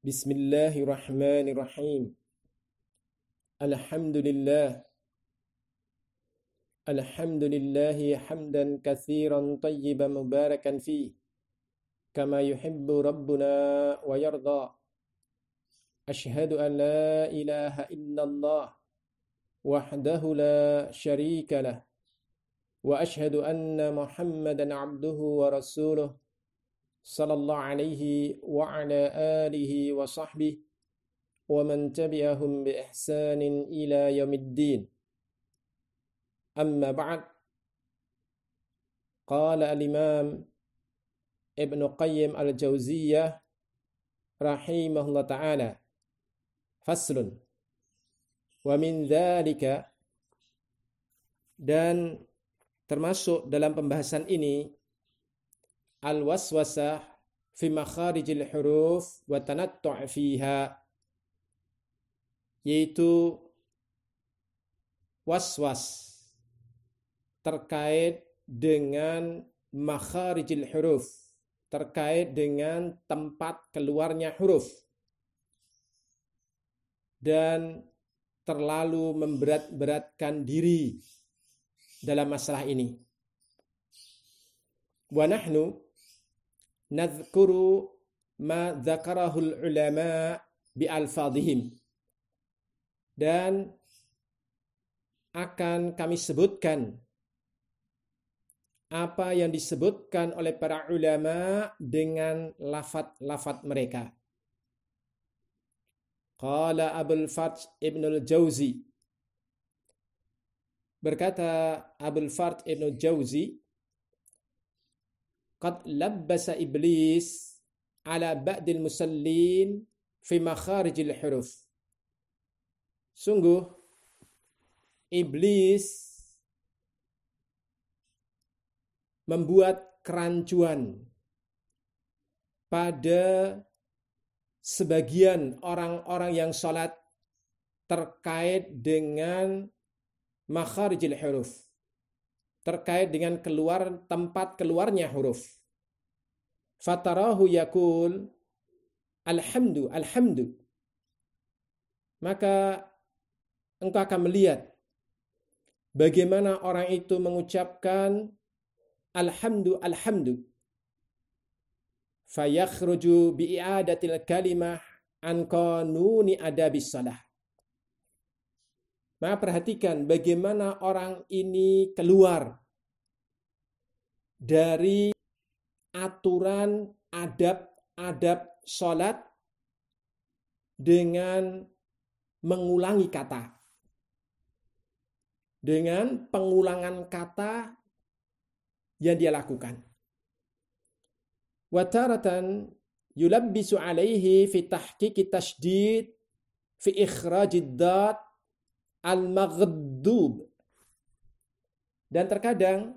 Bismillahirrahmanirrahim. Alhamdulillah. Alhamdulillahi hamdan katsiran tayyiban mubarakan fi kama yuhibbu rabbuna wa yarda. Ashhadu an la ilaha illallah wahdahu la syarika lah wa ashhadu anna Muhammadan abduhu wa rasuluh sallallahu alaihi wa ala alihi wa sahbihi wa man tabi'ahum bi ihsanin ila yaumiddin. Amma ba'd. Qala al-Imam Ibn Qayyim al-Jauziyah rahimahullah ta'ala, faslun, wa min dzalika, dan termasuk dalam pembahasan ini, al-waswasah fi makharijil huruf wa tanattu' fiha, yaitu waswas terkait dengan makharijil huruf, terkait dengan tempat keluarnya huruf, dan terlalu memberat-beratkan diri dalam masalah ini. Wa nahnu nadhkuru ma dzakarahul ulama bi alfadhihim, dan akan kami sebutkan apa yang disebutkan oleh para ulama dengan lafaz-lafaz mereka. Qala Abul Fath Ibnul Jauzi, berkata Abul Fath Ibnul Jauzi, qad labbasa iblis ala ba'dil musallin fi makharijil huruf. Sungguh iblis membuat kerancuan pada sebagian orang-orang yang sholat terkait dengan makharijil huruf, terkait dengan tempat keluarnya huruf. Fatarahu yakul alhamdu, alhamdu. Maka engkau akan melihat bagaimana orang itu mengucapkan alhamdu, alhamdu. Fayakhruju bi'iadatil kalimah an qanuni adabis shalah. Maka perhatikan bagaimana orang ini keluar dari aturan adab-adab salat dengan mengulangi kata, dengan pengulangan kata yang dia lakukan. Wa taratan yulabbisu alaihi fi tahqiqi tasydid fi ikhrajid dad al-maghdub. Dan terkadang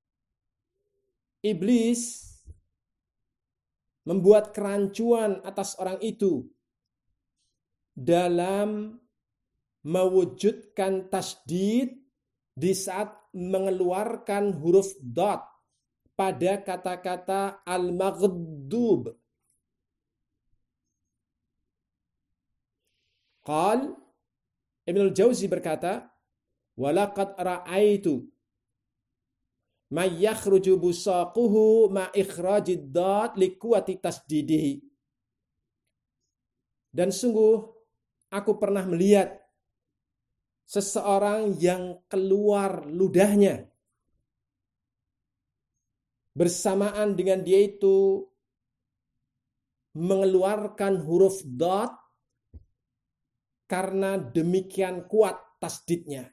iblis membuat kerancuan atas orang itu dalam mewujudkan tasydid di saat mengeluarkan huruf dad pada kata-kata al-maghdub. Qal Ibnul Jauzi berkata, walaqad ra'aitu may yakhruju busaquhu ma ikhrajid dad liquwati tasdidihi. Dan sungguh aku pernah melihat seseorang yang keluar ludahnya bersamaan dengan dia itu mengeluarkan huruf dad karena demikian kuat tasdidnya.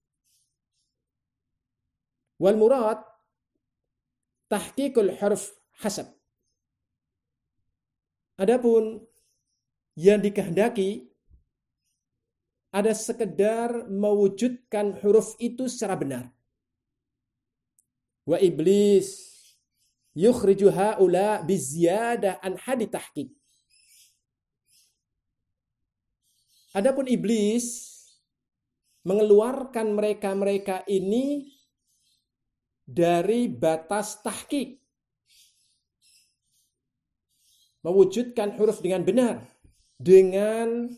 Wal murad tahqiqul huruf hasab. Adapun yang dikehendaki ada sekedar mewujudkan huruf itu secara benar. Wa iblis yukhriju haula biziyadah an hadi tahqiq. Adapun iblis mengeluarkan mereka-mereka ini dari batas tahqiq, mewujudkan huruf dengan benar, dengan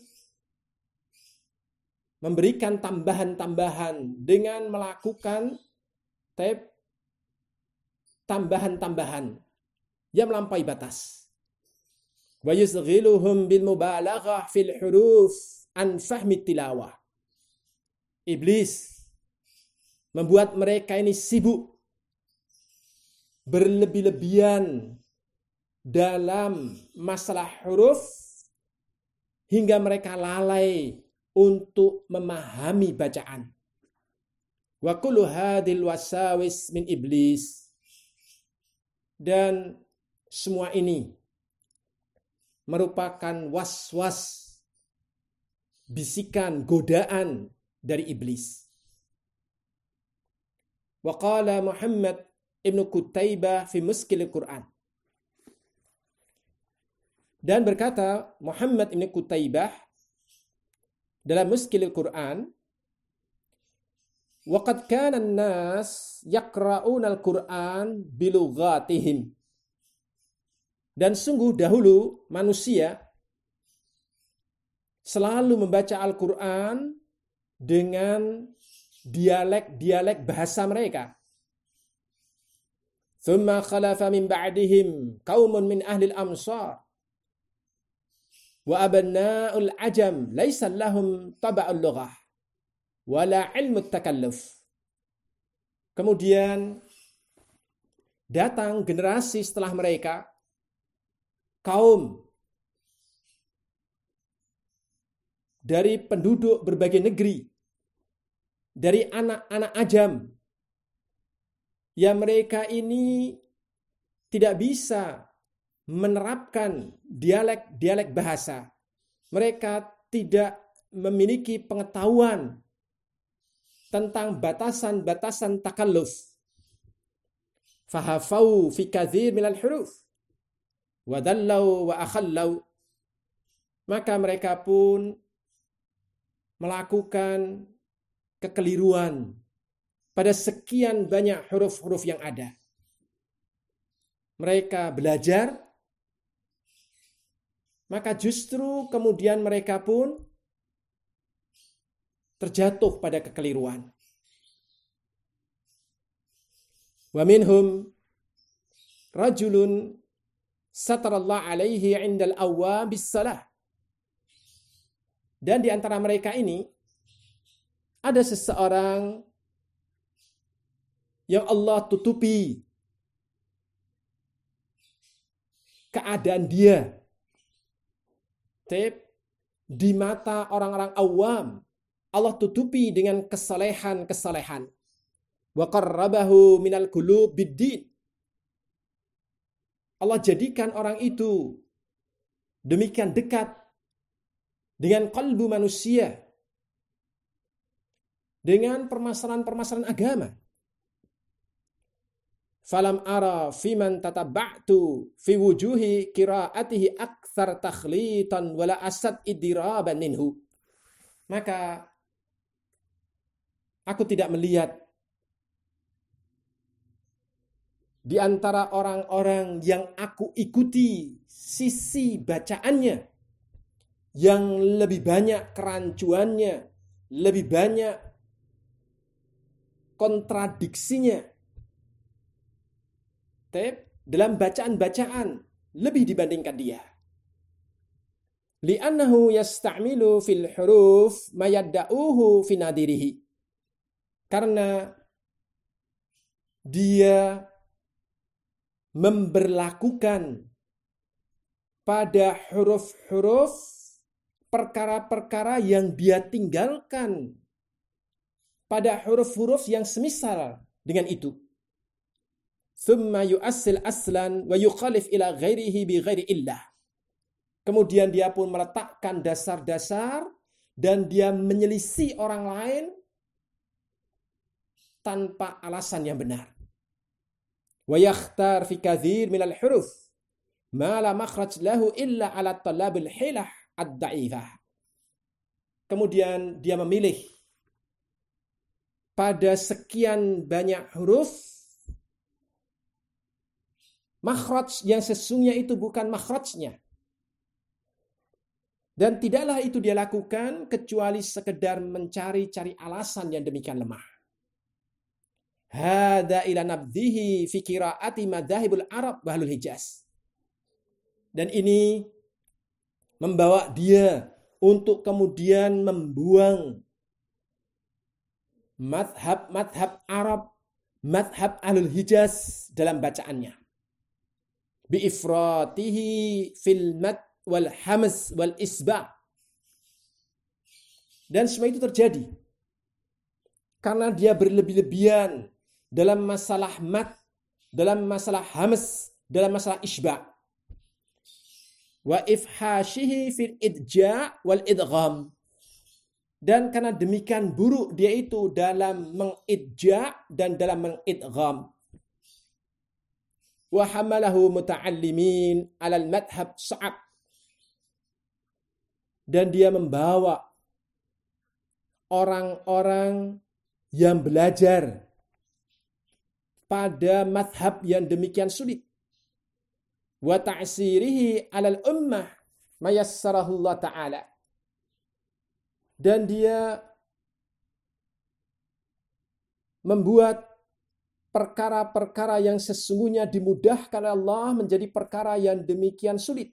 memberikan tambahan-tambahan, dengan melakukan tambahan-tambahan yang melampaui batas. Wa yusghiluhum bil mubalaghah fil huruf an fahmi tilawah. Iblis membuat mereka ini sibuk berlebih-lebihan dalam masalah huruf hingga mereka lalai untuk memahami bacaan. Wa kullu hadhil wasawis min iblis. Dan semua ini merupakan was-was, bisikan, godaan dari iblis. Wa qala Muhammad ibn Qutaibah fi Muskil Quran. Dan berkata Muhammad ibn Qutaibah dalam Muskil Quran, waqad kana an-nas yaqra'una al-Qur'an bilughatihim. Dan sungguh dahulu manusia selalu membaca Al-Qur'an dengan dialek-dialek bahasa mereka. Thumma khalafa min ba'dihim qaumun min ahli al-amsar wa abna'ul ajam laisa lahum taba'ul lughah wala ilmu takalluf. Kemudian datang generasi setelah mereka, kaum dari penduduk berbagai negeri, dari anak-anak ajam, yang mereka ini tidak bisa menerapkan dialek-dialek bahasa. Mereka tidak memiliki pengetahuan tentang batasan-batasan takalluf. Fahafau fi katsir minal huruf wa dallau wa akhallau. Maka mereka pun melakukan kekeliruan pada sekian banyak huruf-huruf yang ada. Mereka belajar, maka justru kemudian mereka pun terjatuh pada kekeliruan. Wa minhum rajulun satarallahu alaihi 'indal awwam bis-salah. Dan di antara mereka ini ada seseorang yang Allah tutupi keadaan dia di mata orang-orang awam. Allah tutupi dengan kesalehan-kesalehan. Wa qarrabahu minal qulub biddin. Allah jadikan orang itu demikian dekat dengan kalbu manusia, dengan permasalahan-permasalahan agama. Falam ara fiman tataba'tu fi wujuhi qiraatihi aktsar takhlitan wala asad idiraban minhu. Maka aku tidak melihat di antara orang-orang yang aku ikuti sisi bacaannya yang lebih banyak kerancuannya, lebih banyak kontradiksinya dalam bacaan-bacaan lebih dibandingkan dia. Li'annahu yasta'milu fil huruf ma yadda'uhu fi nadirihi. Karena dia memberlakukan pada huruf-huruf perkara-perkara yang dia tinggalkan pada huruf-huruf yang semisal dengan itu. Thumma yu'assil aslan wa yukhalif ila ghairihi bi ghairi illah. Kemudian dia pun meletakkan dasar-dasar dan dia menyelisih orang lain tanpa alasan yang benar. Wa yakhtar fi katsir minal huruf ma la makhraj lahu illa ala talabil hilah ad-da'ifah. Kemudian dia memilih pada sekian banyak huruf makhraj yang sesungguhnya itu bukan makhrajnya. Dan tidaklah itu dia lakukan kecuali sekedar mencari-cari alasan yang demikian lemah. Hada ila nabdhihi fi qiraati madzahibul Arab wa ahlul Hijaz. Dan ini membawa dia untuk kemudian membuang madhab Arab, madhab ahlul Hijaz dalam bacaannya. Bi'ifratihi fil mad wal hamz wal isba'. Dan semua itu terjadi karena dia berlebih-lebihan dalam masalah mad, dalam masalah hamz, dalam masalah isba'. Wa ifhashihi fil idja' wal idgham. Dan karena demikian buruk dia itu dalam mengidja' dan dalam mengidgham. Wa hamalahu muta'allimin 'alal madhab sa'ab. Dan dia membawa orang-orang yang belajar pada madhab yang demikian sulit. Wa ta'sirihi 'alal ummah mayassarahu Allah Ta'ala. Dan dia membuat perkara-perkara yang sesungguhnya dimudahkan Allah menjadi perkara yang demikian sulit.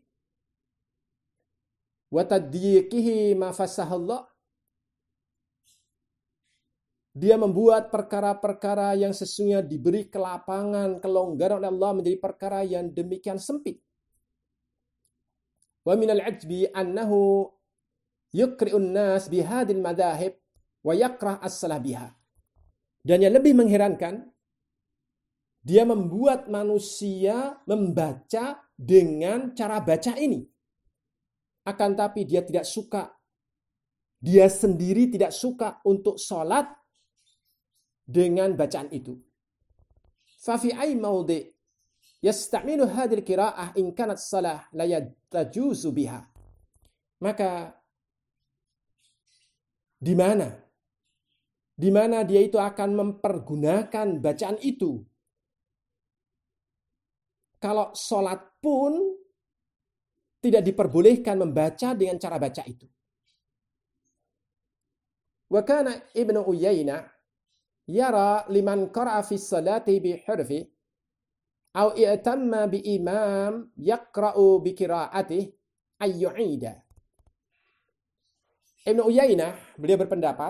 Wa tadyiqihi ma fasahallah. Dia membuat perkara-perkara yang sesungguhnya diberi kelapangan, kelonggaran oleh Allah menjadi perkara yang demikian sempit. Wa minal ajbi annahu yukri'un nas bihadil madahib wa yakrah as-salah biha. Dan yang lebih mengherankan, dia membuat manusia membaca dengan cara baca ini. Akan tapi dia tidak suka. Dia sendiri tidak suka untuk sholat dengan bacaan itu. Fafi ay maudi yasta'milu hadil qira'ah in kanat salah la yatajuzu biha. Maka di mana dia itu akan mempergunakan bacaan itu. Kalau sholat pun tidak diperbolehkan membaca dengan cara baca itu. Wa kana Ibnu Uyainah yara liman qara'a fi salati bi hurfi aw i'tamma bi imam yaqra'u bi qira'atihi ay yu'ida. Ibnu Uyainah beliau berpendapat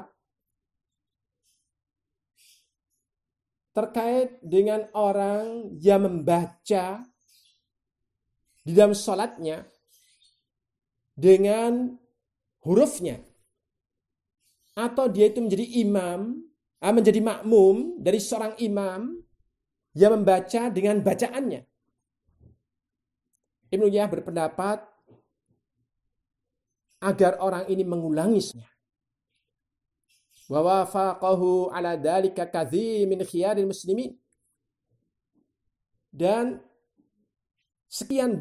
terkait dengan orang yang membaca di dalam sholatnya dengan hurufnya, atau dia itu menjadi imam, menjadi makmum dari seorang imam yang membaca dengan bacaannya. Ibnu Uyainah berpendapat agar orang ini mengulanginya. Wa wafaqahu ala dzalika katsir min khiyaril muslimin. Dan sekian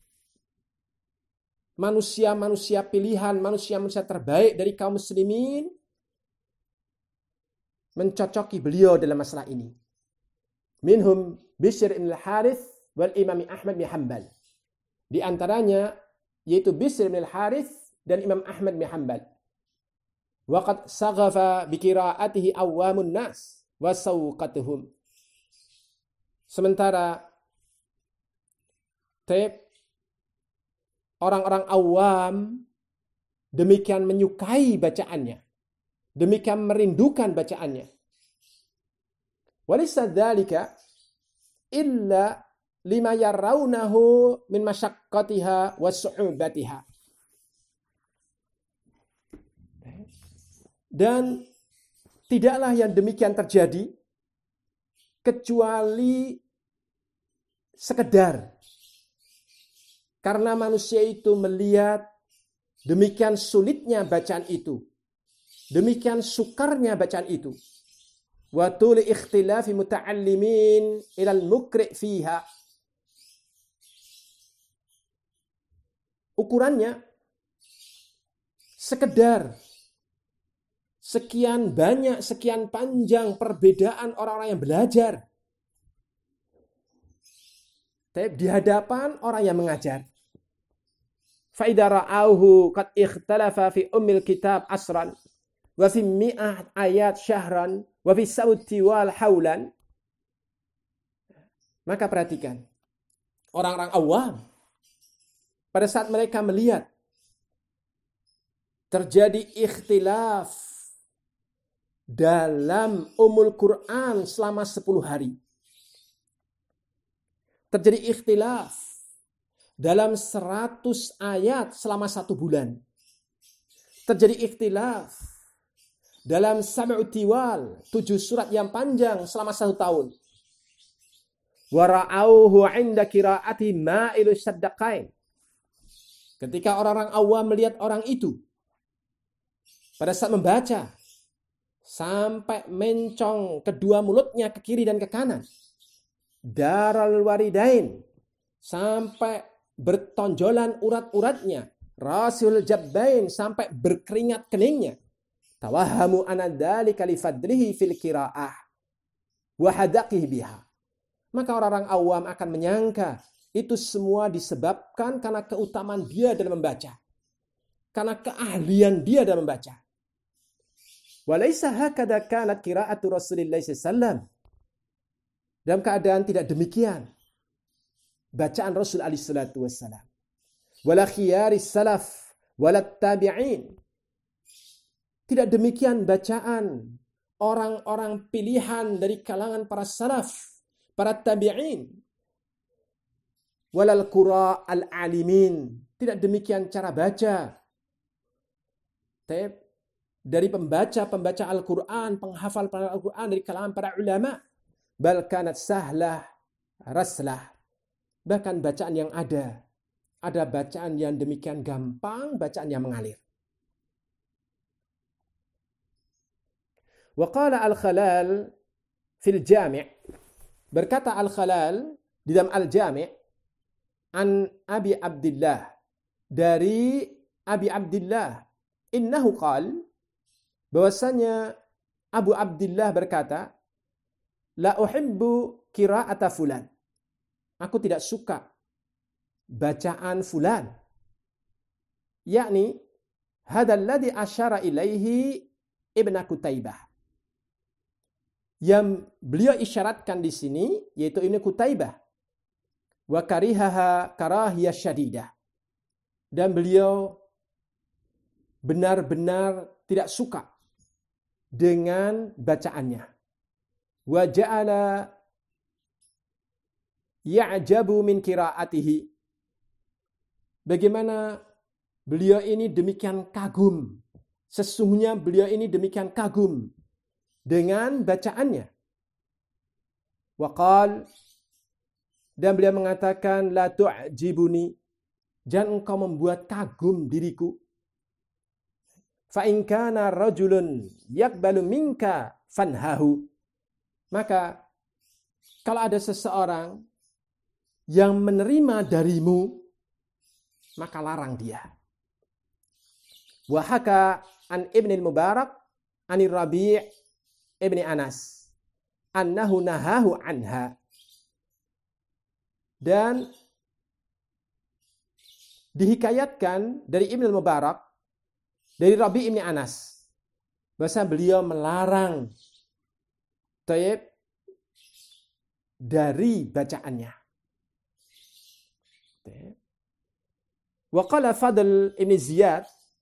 manusia-manusia pilihan, manusia-manusia terbaik dari kaum muslimin mencocoki beliau dalam masalah ini. Minhum Bishr bin al-Harith wal Imam Ahmad bin Hanbal. Di antaranya yaitu Bishr bin al-Harith dan Imam Ahmad bin Hanbal. Waqad saghafa bi qiraatihi awamun nas wa sawqatuhum. Sementara orang-orang awam demikian menyukai bacaannya, demikian merindukan bacaannya. Walaysa dzalika illa lima yarawnahu min masyaqqatiha wa su'ubatiha. Dan tidaklah yang demikian terjadi kecuali sekedar karena manusia itu melihat demikian sulitnya bacaan itu, demikian sukarnya bacaan itu. Wa tuli ikhtilafi muta'allimin ilal mukri' fiha. Ukurannya sekedar sekian banyak, sekian panjang perbedaan orang-orang yang belajar di hadapan orang yang mengajar. فَإِذَا رَأَوْهُ قَدْ اِخْتَلَفَ فِي الْكِتَابِ أَسْرًا وَفِي 100 آيات شهرًا وَفِي 7 طوال حولا. Maka perhatikan, orang-orang awam pada saat mereka melihat terjadi ikhtilaf dalam Quran selama 10 hari. Terjadi ikhtilaf dalam 100 ayat selama 1 bulan. Terjadi ikhtilaf dalam 7 tiwal, 7 surat yang panjang selama 1 tahun. Wara'auhu 'inda qiraati ma'ilu saddaqain. Ketika orang-orang awam melihat orang itu pada saat membaca sampai mencong kedua mulutnya ke kiri dan ke kanan, daral waridain, sampai bertonjolan urat-uratnya, rasul jabbain, sampai berkeringat keningnya, tawahamu anadzalika li fadlihi fil qiraah wa hadaqihi biha. Maka orang-orang awam akan menyangka itu semua disebabkan karena keutamaan dia dalam membaca, karena keahlian dia dalam membaca. Walaysa hakadha kanat qiraatu Rasulillah sallallahu alaihi wasallam. Dalam keadaan tidak demikian bacaan Rasul alaihi salatu wassalam. Wala khiyaris salaf wala tabi'in. Tidak demikian bacaan orang-orang pilihan dari kalangan para salaf, para tabi'in. Walal qura al-alimin. Tidak demikian cara baca dari pembaca Al-Quran, penghafal Al-Quran dari kalangan para ulama. Bal kanat sahlah raslah. Bahkan bacaan yang ada bacaan yang demikian gampang, bacaan yang mengalir. Wa qala Al-Khalal fil Jami'. Berkata Al-Khalal di dalam Al-Jami' an Abi Abdillah, dari Abi Abdillah, innahu qal, bahwasanya Abu Abdillah berkata, la uhibbu qira'ata fulan. Aku tidak suka bacaan fulan. Yakni hadzal ladzi asyara ilaihi Ibnu Qutaibah. Yang beliau isyaratkan di sini yaitu Ibnu Qutaibah. Wa karihaha karahiyah syadidah. Dan beliau benar-benar tidak suka dengan bacaannya. Wa ja'ala ya'jabu min qiraatihi. Bagaimana beliau ini demikian kagum. Sesungguhnya beliau ini demikian kagum dengan bacaannya. Wa qal, dan beliau mengatakan la tu'jibuni, jangan engkau membuat kagum diriku. Fa in kana rajulun yaqbalu minka fanhahu. Maka kalau ada seseorang yang menerima darimu, maka larang dia. Wa haka an Ibn al-Mubarak an Rabi' Ibn Anas annahu nahahu anha. Dan dihikayatkan dari Ibn al-Mubarak, dari Rabi' Ibn Anas, bahwa beliau melarang dari bacaannya. Wa qala Fadl Ibn Ziyad,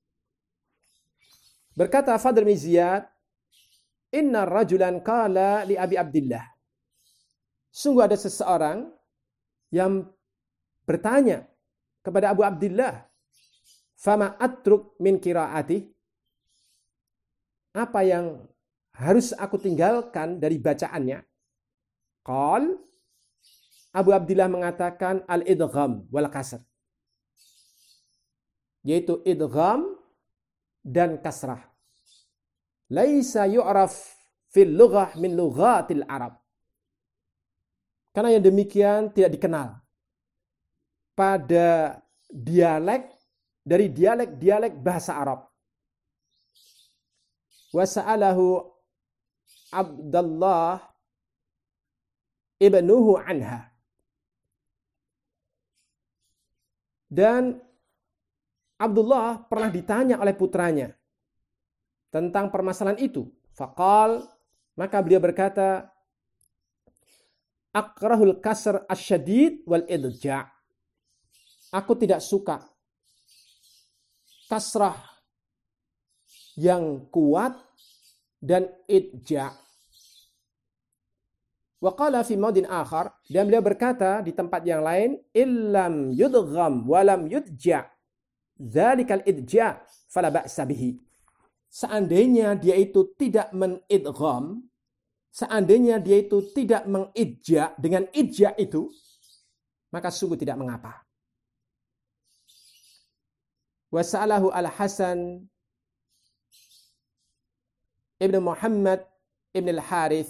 berkata Fadl Ibn Ziyad, inna rajulan qala li Abi Abdillah. Sungguh ada seseorang yang bertanya kepada Abu Abdillah, fama atruk min qiraatih, apa yang harus aku tinggalkan dari bacaannya? Qal, Abu Abdillah mengatakan al-idgham wal kasr, yaitu idgham dan kasrah. Laisa yu'raf fil lughah min lughatil Arab. Karena yang demikian tidak dikenal pada dialek dari dialek-dialek bahasa Arab. Wa sa'alahu Abdullah ibnuhu anha. Dan Abdullah pernah ditanya oleh putranya tentang permasalahan itu. Faqal, maka beliau berkata, akrahul kasr asyadid wal idja'. Aku tidak suka kasrah yang kuat dan idja'. Wa qala fi maudin akhar, dan beliau berkata di tempat yang lain, illam yudgham wa lam yudja' dzalikal idja' fala ba'sa bihi. Seandainya dia itu tidak menidgham, seandainya dia itu tidak mengidja' dengan idja' itu, maka sungguh tidak mengapa. Wa sa'alahu al-Hasan ibn Muhammad ibn al-Harith,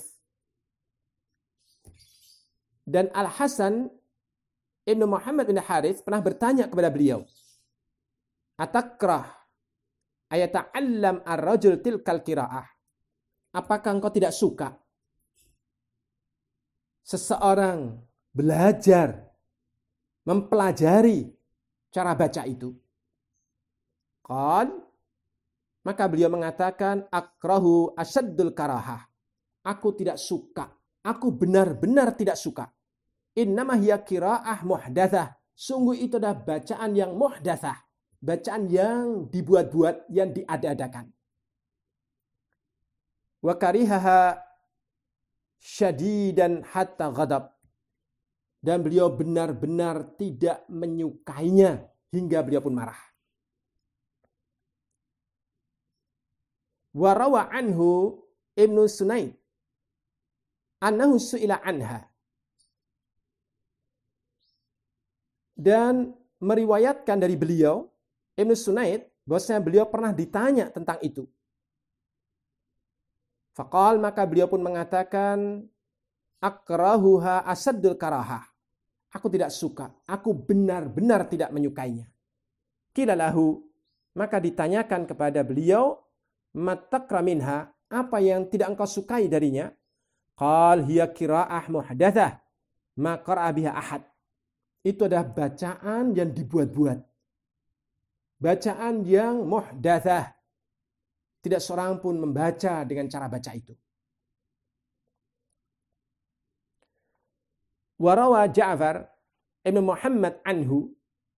dan Al-Hasan ibn Muhammad ibn al-Harith pernah bertanya kepada beliau, atakrah ayata'allam ar-rajul tilkal qira'ah. Apakah engkau tidak suka seseorang belajar, mempelajari cara baca itu? Qal, maka beliau mengatakan, akrahu asyaddul karahah. Aku tidak suka. Aku benar-benar tidak suka. Innama hiya qira'ah muhdatsah. Sungguh itu adalah bacaan yang muhdatsah. Bacaan yang dibuat-buat, yang diada-adakan. Wa karihaha syadidan hatta ghadab. Dan beliau benar-benar tidak menyukainya hingga beliau pun marah. Wa rawa anhu Ibnu Sunaid annahu su'ila anha. Dan meriwayatkan dari beliau Ibnu Sunaid bahwasanya beliau pernah ditanya tentang itu. Faqal, maka beliau pun mengatakan, akrahuha asaddul karahah. Aku tidak suka, aku benar-benar tidak menyukainya. Qila lahu, maka ditanyakan kepada beliau, matakra minha, apa yang tidak engkau sukai darinya? Qal hiya qira'ah muhdatsah ma qara'a biha ahad. Itu adalah bacaan yang dibuat-buat. Bacaan yang muhdatsah. Tidak seorang pun membaca dengan cara baca itu. Warawa Ja'far ibn Muhammad anhu,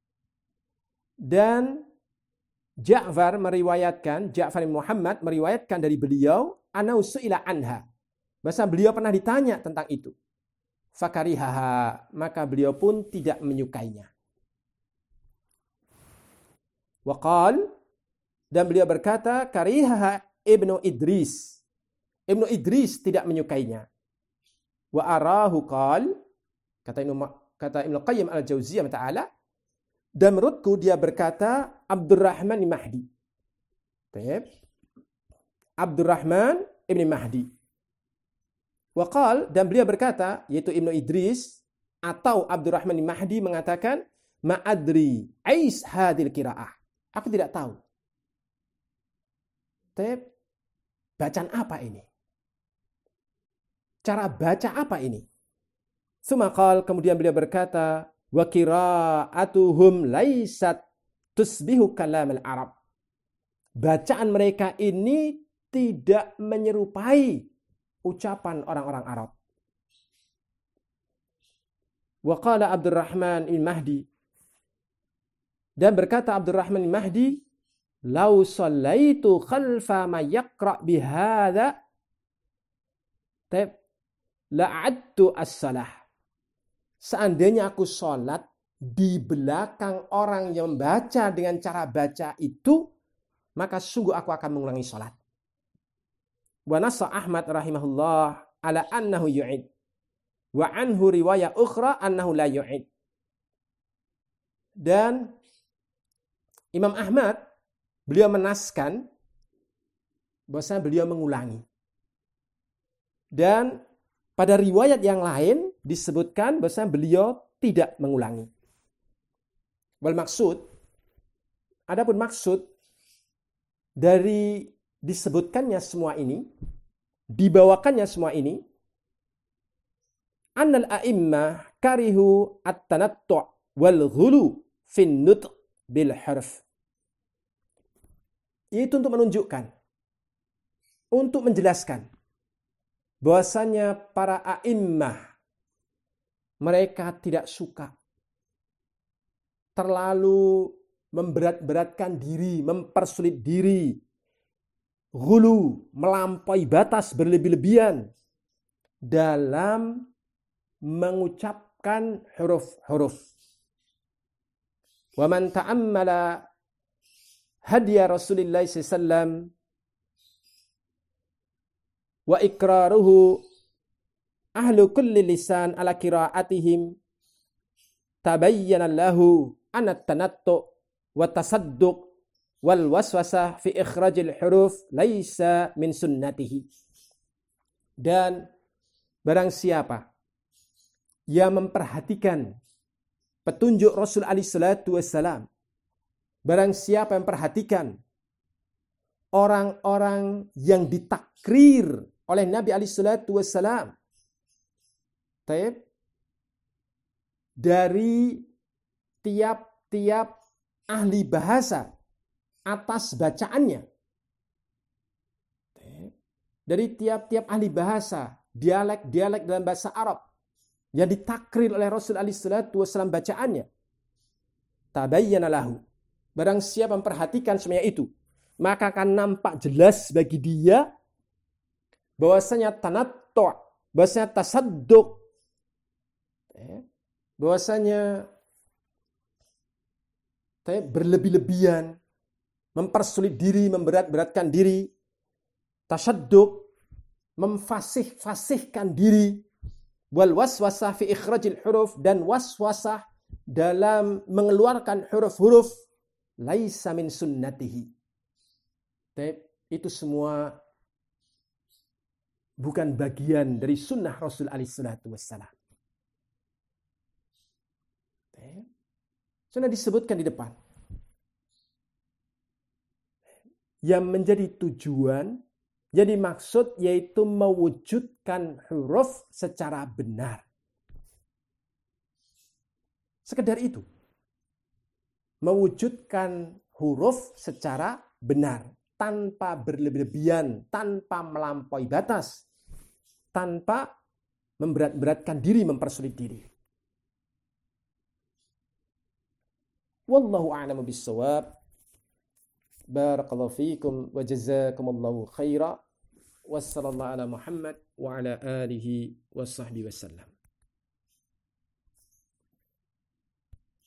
dan Ja'far ibn Muhammad meriwayatkan dari beliau, anau su'ila anha. Bahasa beliau pernah ditanya tentang itu. Fakarihaha, maka beliau pun tidak menyukainya. Waqal, dan beliau berkata, karihaha Ibnu Idris. Ibnu Idris tidak menyukainya. Wa arahu qal, kata Ibnu Qayyim al-Jauziyah ta'ala, dan menurutku dia berkata Abdurrahman ibn Mahdi. Abdurrahman ibn Mahdi. Waqal, dan beliau berkata, yaitu Ibnu Idris atau Abdurrahman ibn Mahdi mengatakan, ma'adri ais hadil qiraah. Aku tidak tahu. Bacaan apa ini? Cara baca apa ini? Sumaqal, kemudian beliau berkata, wa qira'atuhum laisat tusbihu kalam al-Arab. Bacaan mereka ini tidak menyerupai ucapan orang-orang Arab. Wa qala Abdurrahman bin Mahdi, dan berkata Abdurrahman bin Mahdi, lau sallaitu khalfa ma yaqra bihadza la'adtu as-salah. Seandainya aku sholat di belakang orang yang membaca dengan cara baca itu, maka sungguh aku akan mengulangi sholat. Wa nassa Ahmad rahimahullah ala annahu yu'id. Wa anhu riwayah ukhra annahu la yu'id. Dan Imam Ahmad, beliau menaskan bahwasanya beliau mengulangi. Dan pada riwayat yang lain disebutkan bahwasanya beliau tidak mengulangi. Wal maksud, adapun maksud dari disebutkannya semua ini, dibawakannya semua ini, annal a'immah karihu at-tanattu' wal ghulu fin nutq bil huruf. Itu untuk menunjukkan, untuk menjelaskan bahwasanya para a'immah mereka tidak suka terlalu memberat-beratkan diri, mempersulit diri, ghulu, melampaui batas, berlebih-lebihan dalam mengucapkan huruf-huruf. Wa man ta'ammala hadiya Rasulillah SAW wa ikraruhu ahlu kulli lisan ala qiraatihim tabayyana lahu anna tanattu wa tasadduq wal waswasah fi ikhrajil huruf laisa min sunnatihi. Dan barang siapa yang memperhatikan petunjuk Rasul alaihi salatu wassalam, barang siapa yang memperhatikan orang-orang yang ditakrir oleh Nabi alaihi salatu wassalam dari tiap-tiap ahli bahasa atas bacaannya, dari tiap-tiap ahli bahasa, dialek-dialek dalam bahasa Arab yang ditakrir oleh Rasul alaihi salatu wasallam bacaannya, tabayyana lahu, barang siapa memperhatikan semuanya itu, maka akan nampak jelas bagi dia bahwasanya tanattu', bahwasanya tasadduq, bahwasanya berlebih-lebihan, mempersulit diri, memberat-beratkan diri, tasadduq, memfasih-fasihkan diri, wal waswasah fi ikhrajil huruf, dan waswasah dalam mengeluarkan huruf-huruf, laisa min sunnatihi. Itu semua bukan bagian dari sunnah Rasul alaihi salatu wassalam. Sudah disebutkan di depan. Yang menjadi tujuan, jadi maksud yaitu mewujudkan huruf secara benar. Sekedar itu. Mewujudkan huruf secara benar. Tanpa berlebihan, tanpa melampaui batas. Tanpa memberat-beratkan diri, mempersulit diri. Wallahu a'lamu bis-shawab. Barakallahu fiikum wa jazakumullahu khaira. Wassallallahu ala Muhammad wa ala alihi wa sahbihi wasallam.